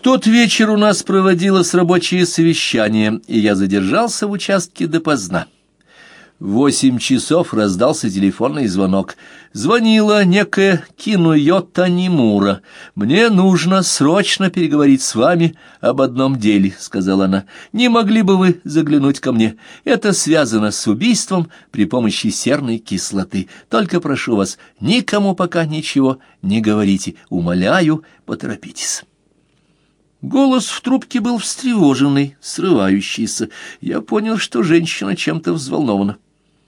тот вечер у нас проводилось рабочее совещание, и я задержался в участке допоздна. В 8 часов раздался телефонный звонок. Звонила некая Кинуё Танимура. «Мне нужно срочно переговорить с вами об одном деле», — сказала она. «Не могли бы вы заглянуть ко мне? Это связано с убийством при помощи серной кислоты. Только прошу вас, никому пока ничего не говорите. Умоляю, поторопитесь». Голос в трубке был встревоженный, срывающийся. Я понял, что женщина чем-то взволнована.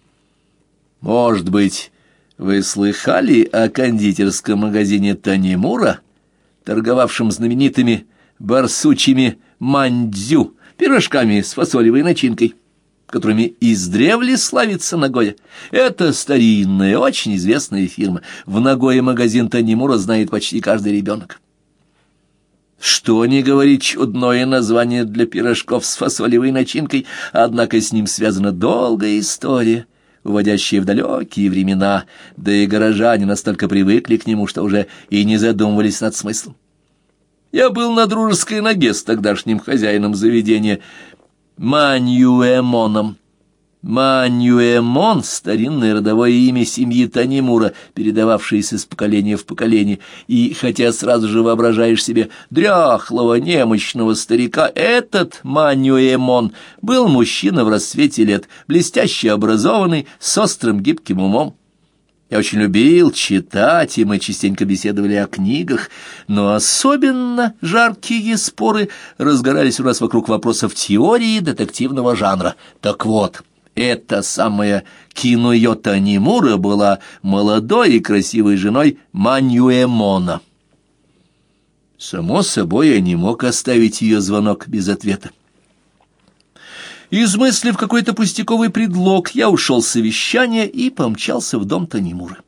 «Может быть, вы слыхали о кондитерском магазине Танимура, торговавшем знаменитыми барсучьими мандзю, пирожками с фасолевой начинкой, которыми издревле славится Нагоя? Это старинная, очень известная фирма. В Нагое магазин Танимура знает почти каждый ребенок. Что ни говори, чудное название для пирожков с фасолевой начинкой, однако с ним связана долгая история, уводящая в далекие времена, да и горожане настолько привыкли к нему, что уже и не задумывались над смыслом. Я был на дружеской ноге с тогдашним хозяином заведения Маньюэмоном. Маньюэмон — старинное родовое имя семьи Танимура, передававшееся из поколения в поколение, и хотя сразу же воображаешь себе дряхлого немощного старика, этот Маньюэмон был мужчина в расцвете лет, блестяще образованный, с острым гибким умом. Я очень любил читать, и мы частенько беседовали о книгах, но особенно жаркие споры разгорались у нас вокруг вопросов теории детективного жанра. Так вот, эта самая Кинуё Танимура была молодой и красивой женой Маньюэмона. Само собой, я не мог оставить ее звонок без ответа. Измыслив какой-то пустяковый предлог, я ушел с совещания и помчался в дом Танимуры.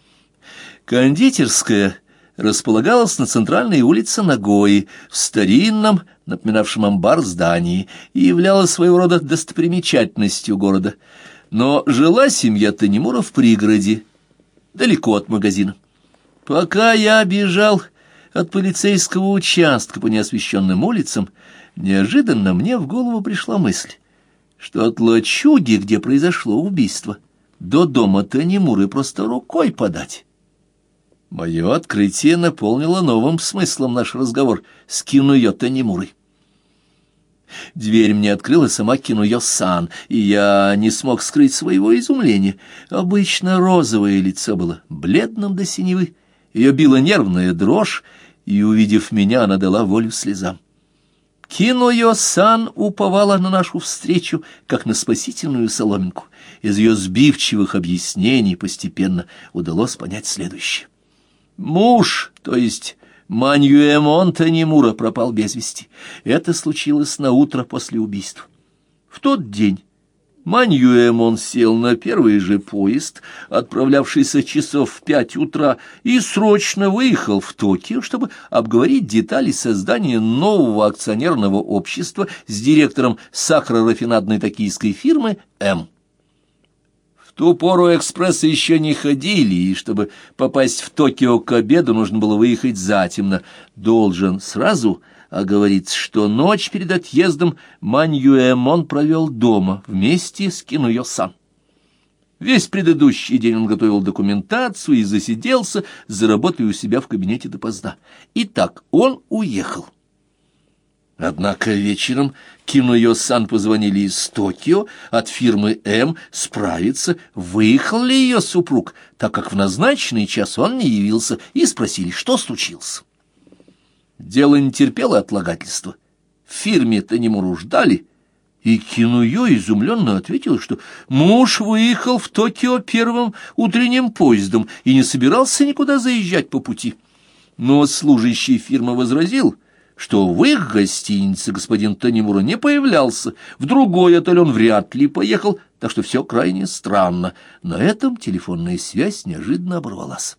Кондитерская располагалась на центральной улице Нагои, в старинном, напоминавшем амбар здании, и являлась своего рода достопримечательностью города. Но жила семья Танимура в пригороде, далеко от магазина. Пока я бежал от полицейского участка по неосвещенным улицам, неожиданно мне в голову пришла мысль, что от лачуги, где произошло убийство, до дома Танимуры просто рукой подать. Мое открытие наполнило новым смыслом наш разговор с Кинуё Танимурой. Дверь мне открыла сама Кинуё-сан, и я не смог скрыть своего изумления. Обычно розовое лицо было бледным до синевы, ее била нервная дрожь, и, увидев меня, она дала волю слезам. Кинуё-сан уповала на нашу встречу, как на спасительную соломинку. Из ее сбивчивых объяснений постепенно удалось понять следующее. Муж, то есть Маньюэмон Танимура, пропал без вести. Это случилось на утро после убийства. В тот день Маньюэмон сел на первый же поезд, отправлявшийся часов в 5 утра, и срочно выехал в Токио, чтобы обговорить детали создания нового акционерного общества с директором сахарорафинадной токийской фирмы «М». В ту пору экспрессы еще не ходили, и чтобы попасть в Токио к обеду, нужно было выехать затемно. Должен сразу оговориться, что ночь перед отъездом Маньюэмон провел дома вместе с Кинуё-сан. Весь предыдущий день он готовил документацию и засиделся за работой у себя в кабинете допоздна. Итак, он уехал. Однако вечером Кинуё-сан позвонили из Токио от фирмы «М» справиться, выехал ли ее супруг, так как в назначенный час он не явился, и спросили, что случилось. Дело не терпело отлагательства. В фирме Танимуру ждали, и Кинуё изумленно ответил, что муж выехал в Токио первым утренним поездом и не собирался никуда заезжать по пути. Но служащий фирмы возразил, что в их гостинице господин Танимура не появлялся, в другой отель он вряд ли поехал, так что все крайне странно. На этом телефонная связь неожиданно оборвалась.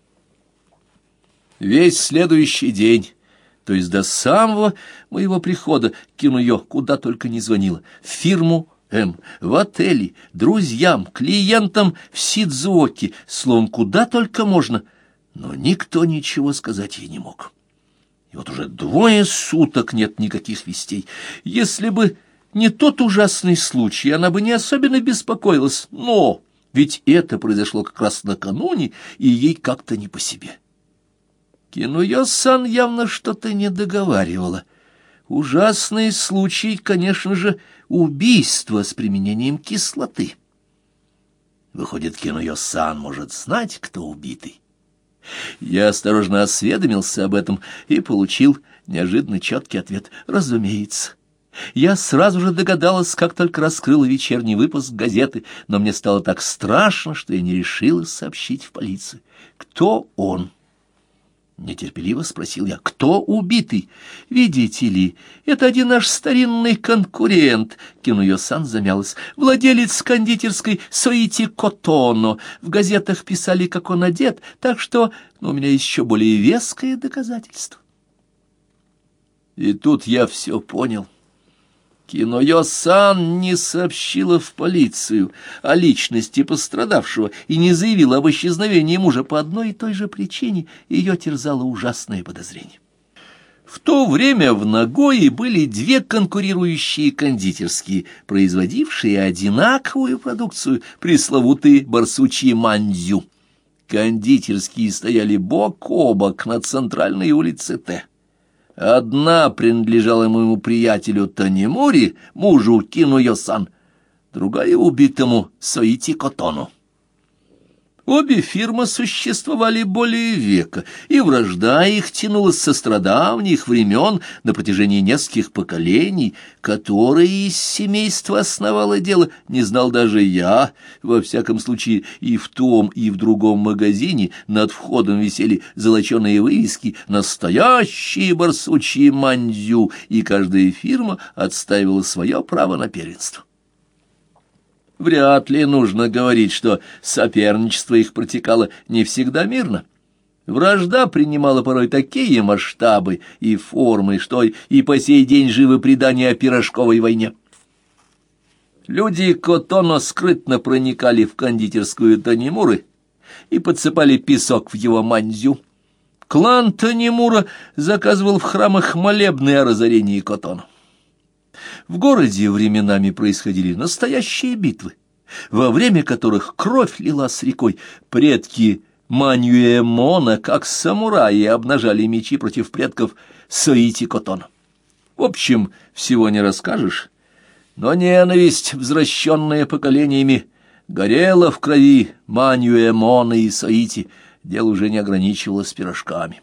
Весь следующий день, то есть до самого моего прихода, Кинуё куда только не звонила, в фирму «М», в отеле, друзьям, клиентам в Сидзуоке, словом, куда только можно, но никто ничего сказать ей не мог. И вот уже 2 суток нет никаких вестей. Если бы не тот ужасный случай, она бы не особенно беспокоилась, но ведь это произошло как раз накануне, и ей как-то не по себе. Кинуё-сан явно что-то не договаривала. Ужасный случай, конечно же, убийство с применением кислоты. Выходит, Кинуё-сан может знать, кто убитый. Я осторожно осведомился об этом и получил неожиданно четкий ответ: разумеется. Я сразу же догадалась, как только раскрыла вечерний выпуск газеты, но мне стало так страшно, что я не решилась сообщить в полицию. Кто он? Нетерпеливо спросил я. Кто убитый? Видите ли, это один наш старинный конкурент. Кинуё-сан замялась. Владелец кондитерской Соити Котоно. В газетах писали, как он одет, так что у меня еще более веское доказательство. И тут я все понял. Кинуё-сан не сообщила в полицию о личности пострадавшего и не заявила об исчезновении мужа по одной и той же причине. Ее терзало ужасное подозрение. В то время в Нагое были 2 конкурирующие кондитерские, производившие одинаковую продукцию, пресловутые барсучьи мандзю. Кондитерские стояли бок о бок на центральной улице Т. Одна принадлежала моему приятелю Танемури, мужу Кинуё-сан, другая убитому Соити Котоно. Обе фирмы существовали более века, и вражда их тянулась со страдавних времен на протяжении нескольких поколений. Которое из семейства основало дело, не знал даже я. Во всяком случае, и в том, и в другом магазине над входом висели золоченые вывески «Настоящие барсучьи мандзю», и каждая фирма отстаивала свое право на первенство. Вряд ли нужно говорить, что соперничество их протекало не всегда мирно. Вражда принимала порой такие масштабы и формы, что и по сей день живы предания о пирожковой войне. Люди Котоно скрытно проникали в кондитерскую Танемуры и подсыпали песок в его мандзю. Клан Танемура заказывал в храмах молебны о разорении Котоно. В городе временами происходили настоящие битвы, во время которых кровь лилась рекой. Предки Маньюэмона, как самураи, обнажали мечи против предков Соити Котоно. В общем, всего не расскажешь, но ненависть, взращенная поколениями, горела в крови Маньюэмона и Соити. Дело уже не ограничивалось пирожками.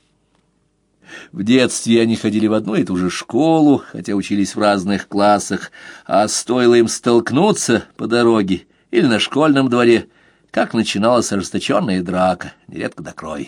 В детстве они ходили в одну и ту же школу, хотя учились в разных классах, а стоило им столкнуться по дороге или на школьном дворе, как начиналась ожесточенная драка, нередко до крови.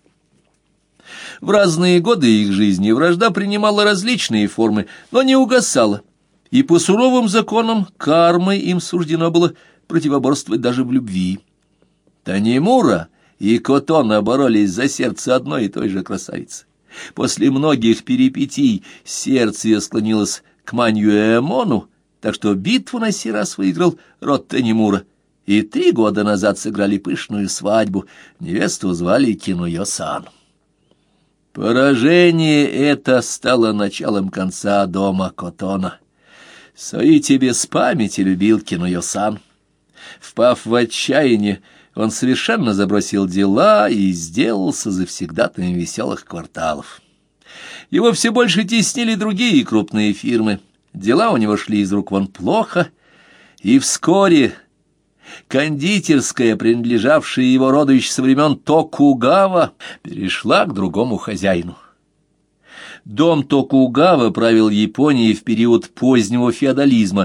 В разные годы их жизни вражда принимала различные формы, но не угасала, и по суровым законам кармы им суждено было противоборствовать даже в любви. Танемура и Котоно боролись за сердце одной и той же красавицы. После многих перипетий сердце ее склонилось к Маньюэмону, так что битву на сей раз выиграл род Танемура, и 3 года назад сыграли пышную свадьбу. Невесту звали Кинуё-сан. Поражение это стало началом конца дома Котоно. Соити без памяти любил Кинуё-сан. Впав в отчаяние, он совершенно забросил дела и сделался завсегдатаем веселых кварталов. Его все больше теснили другие крупные фирмы. Дела у него шли из рук вон плохо, и вскоре кондитерская, принадлежавшая его роду еще со времен Токугава, перешла к другому хозяину. Дом Токугава правил Японией в период позднего феодализма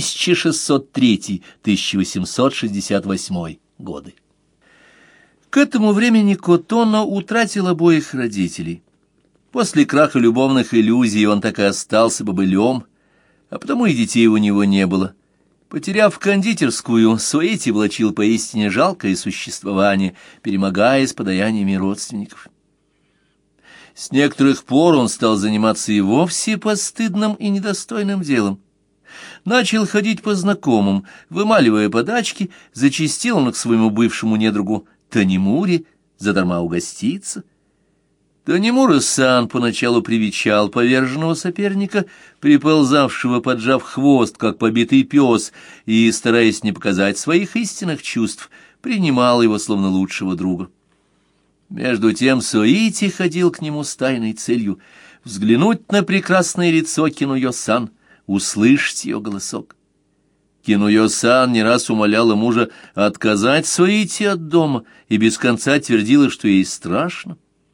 1603-1868 годы. К этому времени Котоно утратил обоих родителей. После краха любовных иллюзий он так и остался бобылем, а потому и детей у него не было. Потеряв кондитерскую, Соити влачил поистине жалкое существование, перемогаясь подаяниями родственников. С некоторых пор он стал заниматься и вовсе постыдным и недостойным делом. Начал ходить по знакомым, вымаливая подачки, зачастил он к своему бывшему недругу Танемуре задарма угоститься. Танемура-сан поначалу привечал поверженного соперника, приползавшего, поджав хвост, как побитый пес, и, стараясь не показать своих истинных чувств, принимал его словно лучшего друга. Между тем Соити ходил к нему с тайной целью — взглянуть на прекрасное лицо Кинуё-сан, услышать ее голосок. Кинуё-сан не раз умоляла мужа отказать Соити от дома и без конца твердила, что ей страшно.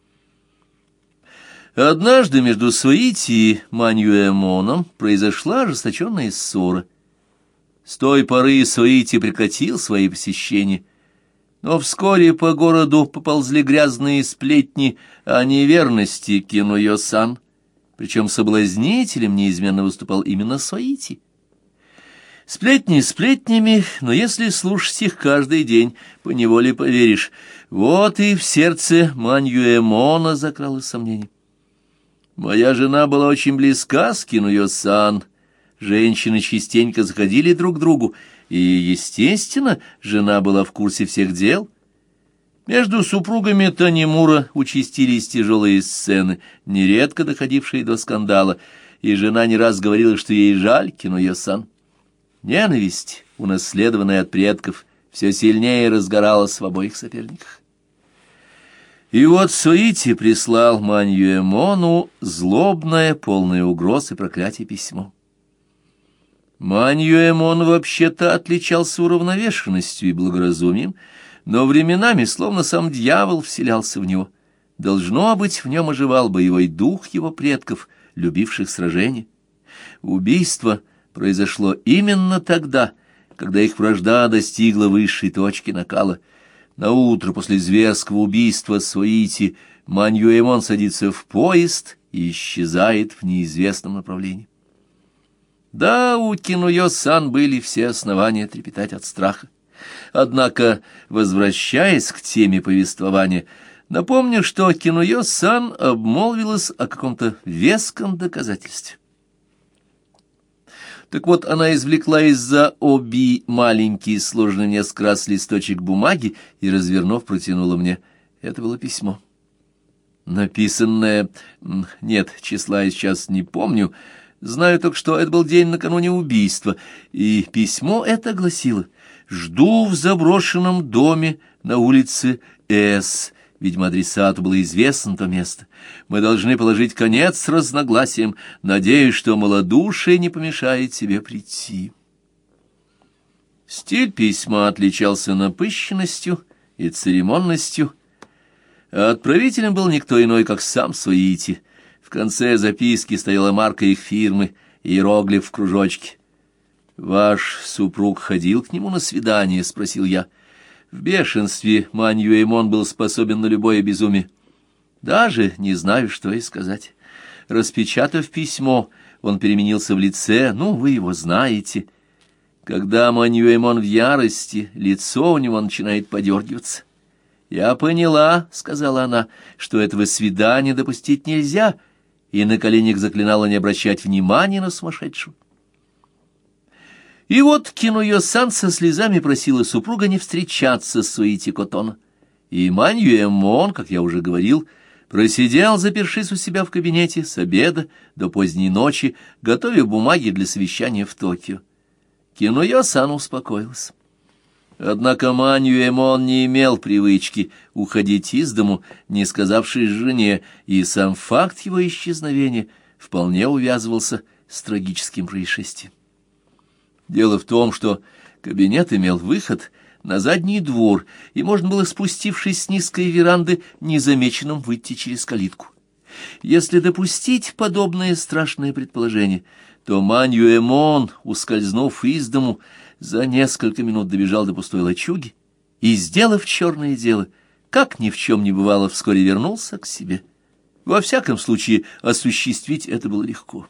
Однажды между Соити и Маньюэмоном произошла ожесточенная ссора. С той поры Соити прекратил свои посещения, но вскоре по городу поползли грязные сплетни о неверности Кинуё-сан, причем соблазнителем неизменно выступал именно Соити. Сплетни сплетнями, но если слушать их каждый день, поневоле поверишь. Вот и в сердце Маньюэмона закралось сомнение. Моя жена была очень близка с Кинуё-сан. Женщины частенько заходили друг к другу, и, естественно, жена была в курсе всех дел. Между супругами Танемура участились тяжелые сцены, нередко доходившие до скандала, и жена не раз говорила, что ей жаль Кинуё-сан. Ненависть, унаследованная от предков, все сильнее разгоралась в обоих соперниках. И вот Соити прислал Маньюэмону злобное, полное угроз и проклятий письмо. Маньюэмон вообще-то отличался уравновешенностью и благоразумием, но временами словно сам дьявол вселялся в него. Должно быть, в нем оживал боевой дух его предков, любивших сражения. Убийство произошло именно тогда, когда их вражда достигла высшей точки накала. Наутро после зверского убийства Соити Маньюэмон садится в поезд и исчезает в неизвестном направлении. Да, у Кинуё-сан были все основания трепетать от страха. Однако, возвращаясь к теме повествования, напомню, что Кинуё-сан обмолвилась о каком-то веском доказательстве. Так вот, она извлекла из-за оби маленький, сложенный несколько раз листочек бумаги и, развернув, протянула мне. Это было письмо. Написанное... Нет, числа я сейчас не помню. Знаю только, что это был день накануне убийства. И письмо это гласило: «Жду в заброшенном доме на улице С». Видимо, адресату было известно то место. Мы должны положить конец разногласиям. Надеюсь, что малодушие не помешает тебе прийти. Стиль письма отличался напыщенностью и церемонностью. А отправителем был никто иной, как сам Соити. В конце записки стояла марка их фирмы, иероглиф в кружочке. «Ваш супруг ходил к нему на свидание?» — спросил я. В бешенстве Маньюэмон был способен на любое безумие. Даже не знаю, что и сказать. Распечатав письмо, он переменился в лице, вы его знаете. Когда Маньюэмон в ярости, лицо у него начинает подергиваться. «Я поняла», — сказала она, — «что этого свидания допустить нельзя», и на коленях заклинала не обращать внимания на сумасшедшего. И вот Кинуё-сан со слезами просила супруга не встречаться с Соити Котоно. И Маньюэмон, как я уже говорил, просидел, запершись у себя в кабинете с обеда до поздней ночи, готовя бумаги для совещания в Токио. Кинуё-сан успокоился. Однако Маньюэмон не имел привычки уходить из дому, не сказавшись жене, и сам факт его исчезновения вполне увязывался с трагическим происшествием. Дело в том, что кабинет имел выход на задний двор, и можно было, спустившись с низкой веранды, незамеченным выйти через калитку. Если допустить подобное страшное предположение, то Маньюэмон, ускользнув из дому, за несколько минут добежал до пустой лачуги и, сделав черное дело, как ни в чем не бывало, вскоре вернулся к себе. Во всяком случае, осуществить это было легко.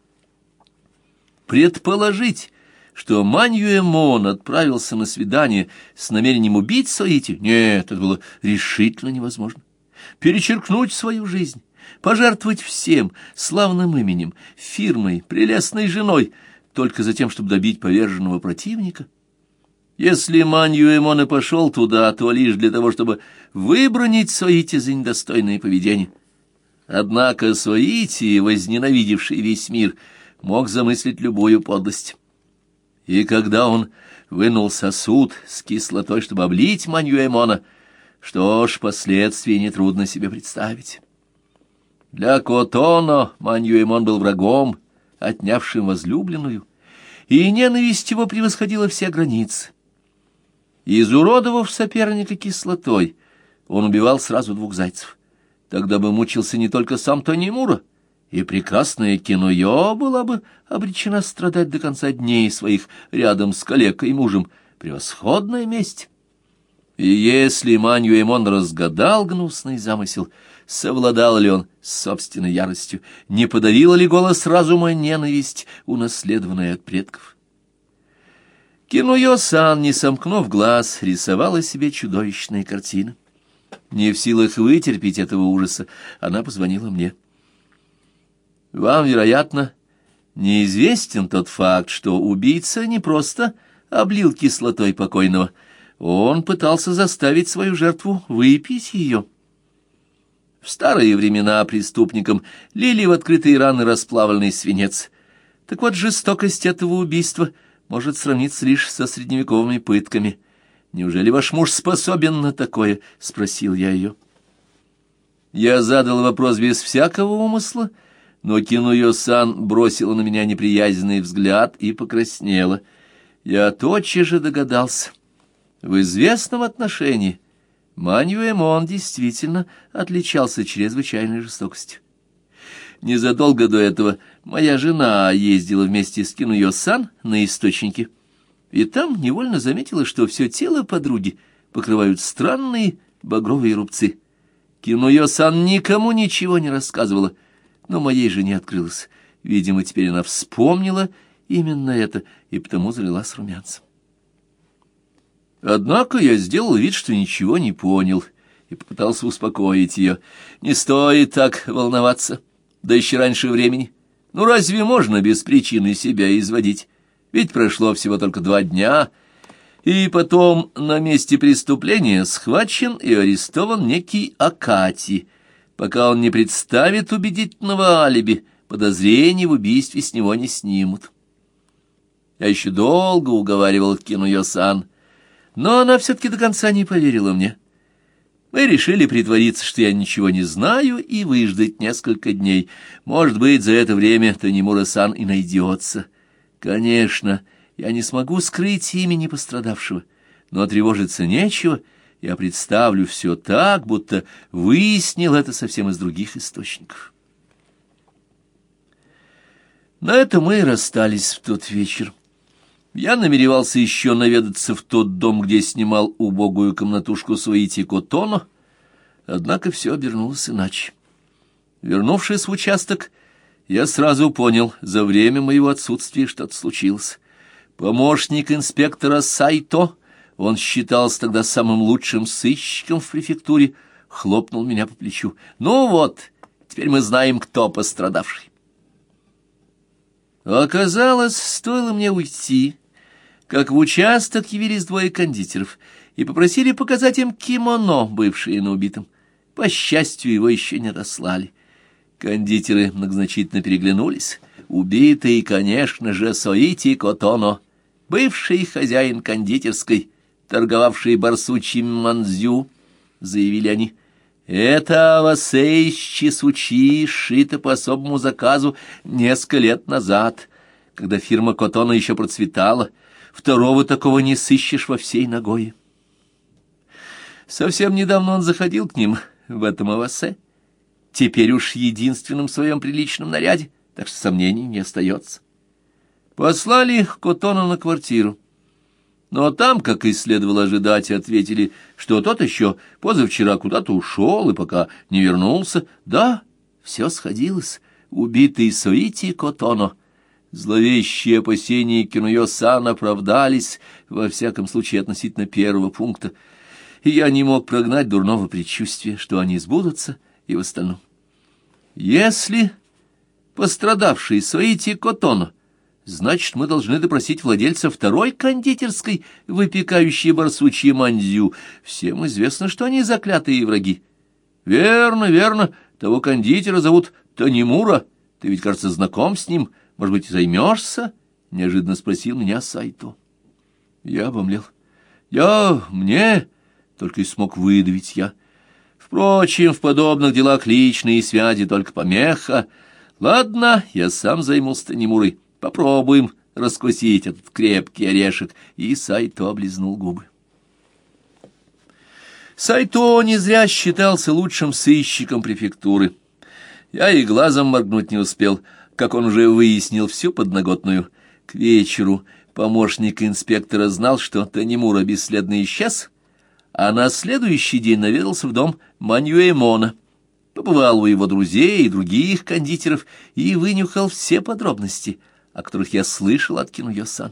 Предположить, что Маньюэмон отправился на свидание с намерением убить Соити, нет, это было решительно невозможно. Перечеркнуть свою жизнь, пожертвовать всем, славным именем, фирмой, прелестной женой, только за тем, чтобы добить поверженного противника. Если Маньюэмон и пошел туда, то лишь для того, чтобы выбранить Соити за недостойное поведение. Однако Соити, возненавидевший весь мир, мог замыслить любую подлость. И когда он вынул сосуд с кислотой, чтобы облить Маньюэмона, что ж, последствия нетрудно себе представить. Для Котоно Маньюэмон был врагом, отнявшим возлюбленную, и ненависть его превосходила все границы. Изуродовав соперника кислотой, он убивал сразу двух зайцев. Тогда бы мучился не только сам Тонемура, и прекрасная Кинойо была бы обречена страдать до конца дней своих рядом с калекой и мужем. Превосходная месть! И если Маньюэмон разгадал гнусный замысел, совладал ли он с собственной яростью, не подавила ли голос разума ненависть, унаследованная от предков? Кинойо-сан, не сомкнув глаз, рисовала себе чудовищные картины. Не в силах вытерпеть этого ужаса, она позвонила мне. «Вам, вероятно, неизвестен тот факт, что убийца не просто облил кислотой покойного, он пытался заставить свою жертву выпить ее. В старые времена преступникам лили в открытые раны расплавленный свинец. Так вот, жестокость этого убийства может сравниться лишь со средневековыми пытками. Неужели ваш муж способен на такое?» — спросил я ее. Я задал вопрос без всякого умысла, но Кинойо-сан бросила на меня неприязненный взгляд и покраснела. Я тотчас же догадался. В известном отношении Маньюэмон действительно отличался чрезвычайной жестокостью. Незадолго до этого моя жена ездила вместе с Кинойо-сан на источники, и там невольно заметила, что все тело подруги покрывают странные багровые рубцы. Кинойо-сан никому ничего не рассказывала, но моей жене открылось. Видимо, теперь она вспомнила именно это и потому залилась румянцем. Однако я сделал вид, что ничего не понял, и попытался успокоить ее. «Не стоит так волноваться, да еще раньше времени. Ну разве можно без причины себя изводить? Ведь прошло всего только 2 дня, и потом на месте преступления схвачен и арестован некий Акати. Пока он не представит убедительного алиби, подозрений в убийстве с него не снимут». Я еще долго уговаривал Кинойо-сан, но она все-таки до конца не поверила мне. Мы решили притвориться, что я ничего не знаю, и выждать несколько дней. Может быть, за это время Тонемура-сан и найдется. Конечно, я не смогу скрыть имени пострадавшего, но тревожиться нечего. Я представлю все так, будто выяснил это совсем из других источников. На этом мы и расстались в тот вечер. Я намеревался еще наведаться в тот дом, где снимал убогую комнатушку Соити Котоно, однако все обернулось иначе. Вернувшись в участок, я сразу понял, за время моего отсутствия что-то случилось. Помощник инспектора Сайто, он считался тогда самым лучшим сыщиком в префектуре, хлопнул меня по плечу. «Ну вот, теперь мы знаем, кто пострадавший». Оказалось, стоило мне уйти, как в участок явились 2 кондитеров и попросили показать им кимоно, бывшее на убитом. По счастью, его еще не отослали. Кондитеры многозначительно переглянулись. Убитый, конечно же, Соити Котоно, бывший хозяин кондитерской, торговавший барсучьим мандзю, заявили они. «Это авасэ из чисучи сшито по особому заказу несколько лет назад, когда фирма Котоно еще процветала. Второго такого не сыщешь во всей Нагое». Совсем недавно он заходил к ним в этом авасэ, теперь уж единственном в своем приличном наряде, так что сомнений не остается. Послали Котоно на квартиру. Но там, как и следовало ожидать, ответили, что тот еще позавчера куда-то ушел и пока не вернулся. Да, все сходилось. Убитый Соити Котоно. Зловещие опасения Кинойо-сан оправдались, во всяком случае относительно первого пункта, и я не мог прогнать дурного предчувствия, что они сбудутся и в остальном. Если пострадавший Соити Котоно, значит, мы должны допросить владельца второй кондитерской, выпекающей барсучьи мандзю. Всем известно, что они заклятые враги. Верно, верно, Того кондитера зовут Танемура. Ты ведь, кажется, знаком с ним. Может быть, займешься? — неожиданно спросил меня Сайто. Я обомлел. Мне... — только и смог выдавить я. Впрочем, в подобных делах личные связи только помеха. Ладно, я сам займусь Танемурой. Попробуем раскусить этот крепкий орешек. И Сайто облизнул губы. Сайто не зря считался лучшим сыщиком префектуры. Я и глазом моргнуть не успел, как он уже выяснил всю подноготную. К вечеру помощник инспектора знал, что Танемура бесследно исчез, а на следующий день наведался в дом Маньюэмона, побывал у его друзей и других кондитеров и вынюхал все подробности, о которых я слышал от Кинуё-сан.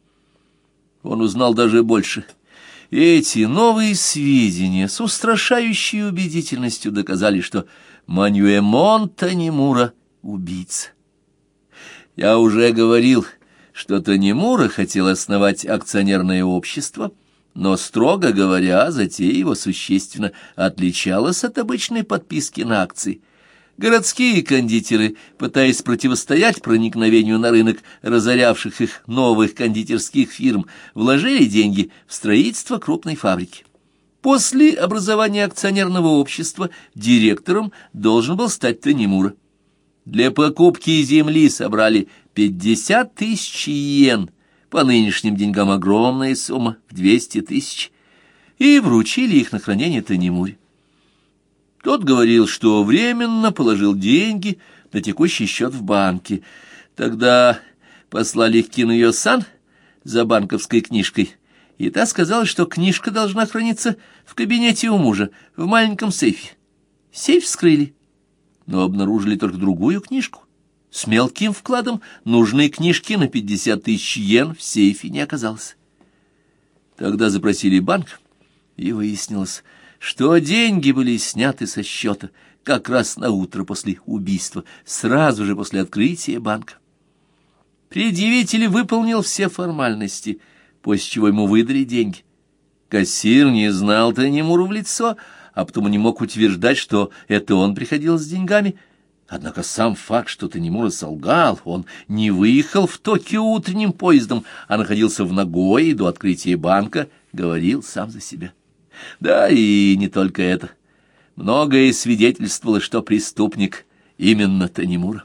Он узнал даже больше. Эти новые сведения с устрашающей убедительностью доказали, что Маньюэмон Танемура — убийца. Я уже говорил, что Танемура хотел основать акционерное общество, но, строго говоря, затея его существенно отличалась от обычной подписки на акции. Городские кондитеры, пытаясь противостоять проникновению на рынок разорявших их новых кондитерских фирм, вложили деньги в строительство крупной фабрики. После образования акционерного общества директором должен был стать Танемура. Для покупки земли собрали 50 тысяч йен, по нынешним деньгам огромная сумма, в 200 тысяч, и вручили их на хранение Танемуре. Тот говорил, что временно положил деньги на текущий счет в банке. Тогда послали к Кинуё-сан за банковской книжкой, и та сказала, что книжка должна храниться в кабинете у мужа, в маленьком сейфе. Сейф вскрыли, но обнаружили только другую книжку. С мелким вкладом нужной книжки на 50 тысяч йен в сейфе не оказалось. Тогда запросили банк, и выяснилось, что деньги были сняты со счета как раз на утро после убийства, сразу же после открытия банка. Предъявитель выполнил все формальности, после чего ему выдали деньги. Кассир не знал Танемуру в лицо, а потому не мог утверждать, что это он приходил с деньгами. Однако сам факт, что Танемура солгал, он не выехал в Токио утренним поездом, а находился в Нагое до открытия банка, говорил сам за себя. Да и не только это. Многое свидетельствовало, что преступник именно Танемура.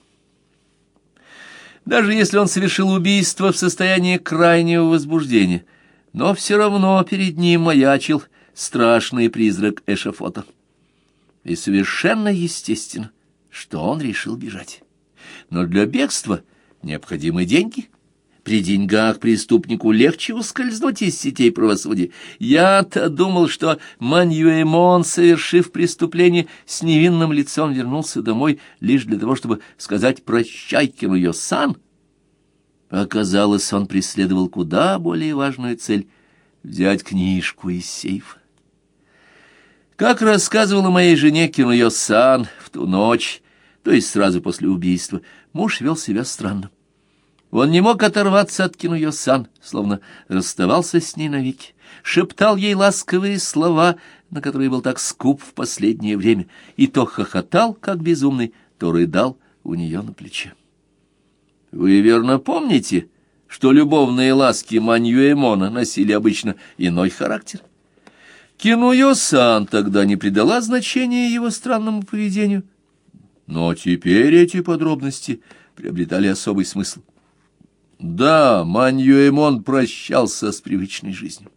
Даже если он совершил убийство в состоянии крайнего возбуждения, но все равно перед ним маячил страшный призрак эшафота. И совершенно естественно, что он решил бежать. Но для бегства необходимы деньги. При деньгах преступнику легче ускользнуть из сетей правосудия. Я-то думал, что Маньюэмон, совершив преступление, с невинным лицом вернулся домой лишь для того, чтобы сказать «прощай, Кинуё-сан». Оказалось, он преследовал куда более важную цель — взять книжку из сейфа. Как рассказывала моей жене Кинуё-сан, в ту ночь, то есть сразу после убийства, муж вел себя странно. Он не мог оторваться от Кинуё-сан, словно расставался с ней навеки, шептал ей ласковые слова, на которые был так скуп в последнее время, и то хохотал, как безумный, то рыдал у нее на плече. Вы верно помните, что любовные ласки Маньюэмона носили обычно иной характер? Кинуё-сан тогда не придала значения его странному поведению, но теперь эти подробности приобретали особый смысл. Да, Маньюэмон прощался с привычной жизнью.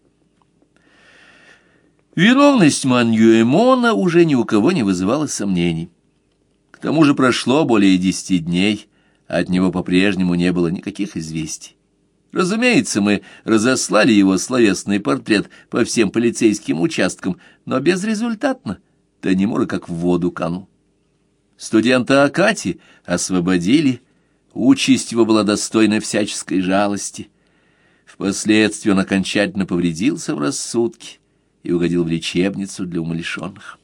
Виновность Маньюэмона уже ни у кого не вызывала сомнений. К тому же прошло более 10 дней, а от него по-прежнему не было никаких известий. Разумеется, мы разослали его словесный портрет по всем полицейским участкам, но безрезультатно. Танемура как в воду канул. Студента Акати освободили, участь его была достойна всяческой жалости. Впоследствии он окончательно повредился в рассудке и угодил в лечебницу для умалишенных.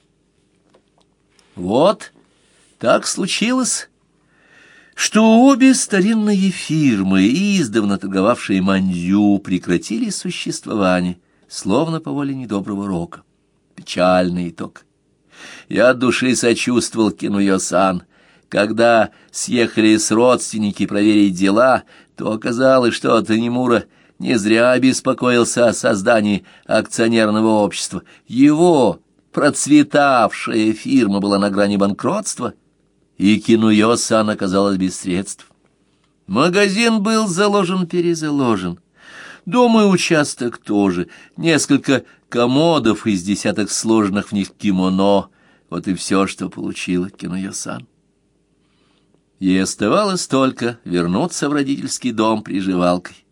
Вот так случилось, что обе старинные фирмы, издавна торговавшие мандзю, прекратили существование, словно по воле недоброго рока. Печальный итог. Я от души сочувствовал Кинуё-сан. Когда съехались родственники проверить дела, то оказалось, что Танемура не зря беспокоился о создании акционерного общества. Его процветавшая фирма была на грани банкротства, и Кинуё-сан оказалась без средств. Магазин был заложен-перезаложен. Дом и участок тоже. Несколько комодов из десяток сложенных в них кимоно. Вот и все, что получила Кинуё-сан. Ей оставалось только вернуться в родительский дом приживалкой.